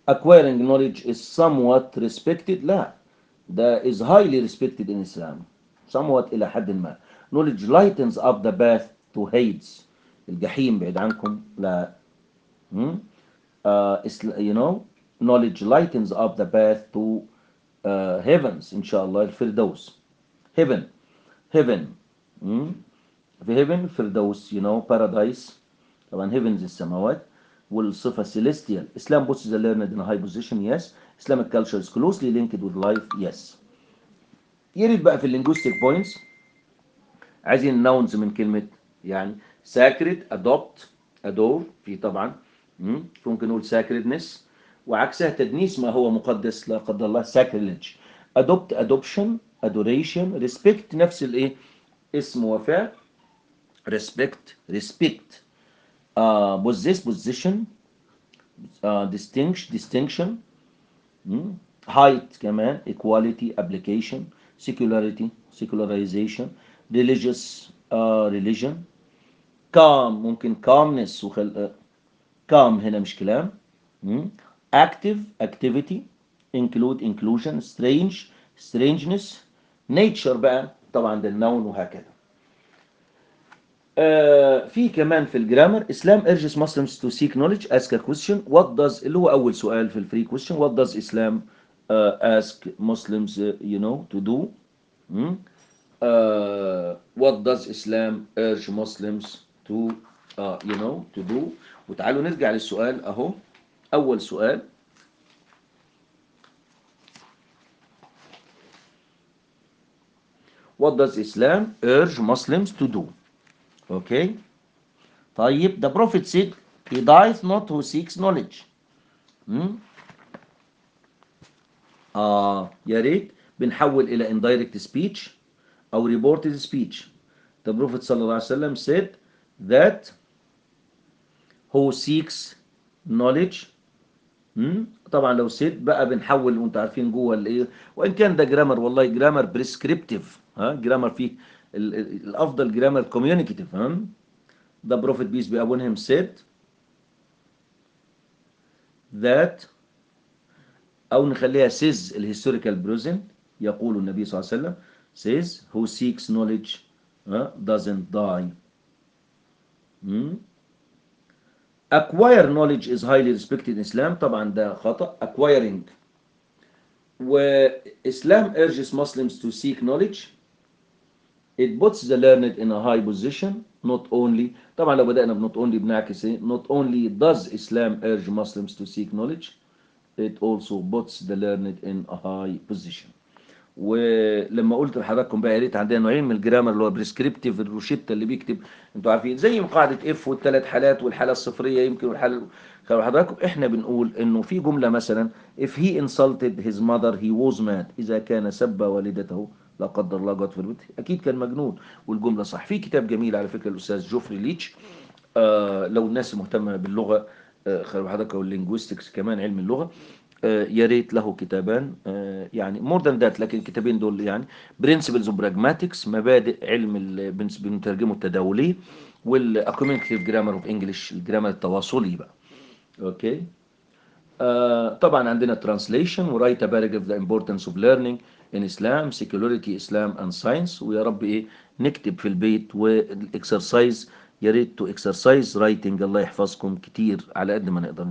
acquiring knowledge is somewhat respected. لا، ده is highly respected in Islam. somewhat إلى حد ما. knowledge lightens up the path to Hades. الجحيم بعيد عنكم. لا. Hmm? You know, knowledge lightens up the path to heavens إن شاء الله الفردوس. heaven. heaven. Hmm? في heaven فردوس, you know, paradise. طبعا heavens السماوات. والصفة celestial. Islam puts the learned in a high position. Yes. Islamic culture is closely linked with life. Yes. يريد بقى في linguistic points عايزين nouns من كلمة يعني sacred, adopt, adore. في طبعا ممكن نقول sacredness وعكسها تدنيس ما هو مقدس لا قدر الله sacrilege. adopt, adoption, adoration. respect نفس الايه اسم وفعل respect, respect. possess, possession. distinction. height كمان equality, application, secularity, secularization, religious, religion. calm ممكن calmness calm هنا مش كلام. active, activity, include, inclusion, strange, strangeness. nature بقى طبعا ده النون وهكذا. في كمان في الجرامر Islam urges Muslims to seek knowledge. ask a question. what does اللي هو أول سؤال في الفري question. what does Islam ask Muslims you know to do. what does Islam urge Muslims to you know to do. وتعالوا نرجع للسؤال أهو. أول سؤال what does Islam urge Muslims to do. okay. طيب the Prophet said he dieth not who seeks knowledge. يا ريت بنحول إلى indirect speech أو reported speech. The Prophet صلى الله عليه وسلم said that who seeks knowledge. طبعا لو said بقى بنحول وانتوا عارفين جوه الايه وان كان ده جرامر والله جرامر بريسكريبتيف. جرامر فيه الافضل جرامر communicative. The Prophet peace be upon him said that أو نخليها says الهيستوريكال present. يقول النبي صلى الله عليه وسلم says who seeks knowledge doesn't die. acquire knowledge is highly respected in Islam. طبعا ده خطأ. acquiring و Islam urges Muslims to seek knowledge. it puts the learned in a high position. not only طبعا لو بدأنا ب not only بنعكس ايه not only does Islam urge Muslims to seek knowledge it also puts the learned in a high position. ولما قلت لحضراتكم بقى يا ريت عندنا نوعين من الجرامر اللي هو بريسكريبتيف الروشته اللي بيكتب انتوا عارفين زي قاعده اف والثلاث حالات والحاله الصفريه يمكن والحاله خلوا حضراتكم احنا بنقول انه في جمله مثلا if he insulted his mother he was mad. اذا كان سب والدته لا قدر الله جت في البيت اكيد كان مجنون. والجمله صح. في كتاب جميل على فكره الاستاذ جوفري ليتش لو الناس مهتمه باللغه خلوا حضرتك واللينجويستكس كمان علم اللغه يا ريت له كتابان يعني مور ذان ذات لكن الكتابين دول يعني برنسبلز اوف براجماتكس مبادئ علم بنترجمه التداولي والاكومينيتيف جرامر اوف انجلش الجرامر التواصلي بقى. اوكي. طبعا عندنا ترانسليشن ورايت باراجراف ذا امبورتنس اوف ليرنينج ان اسلام سيكولوريتي اسلام اند ساينس. ويا رب ايه نكتب في البيت والاكسرسايز يا ريت تو اكسرسايز رايتنج. الله يحفظكم كتير على قد ما نقدر.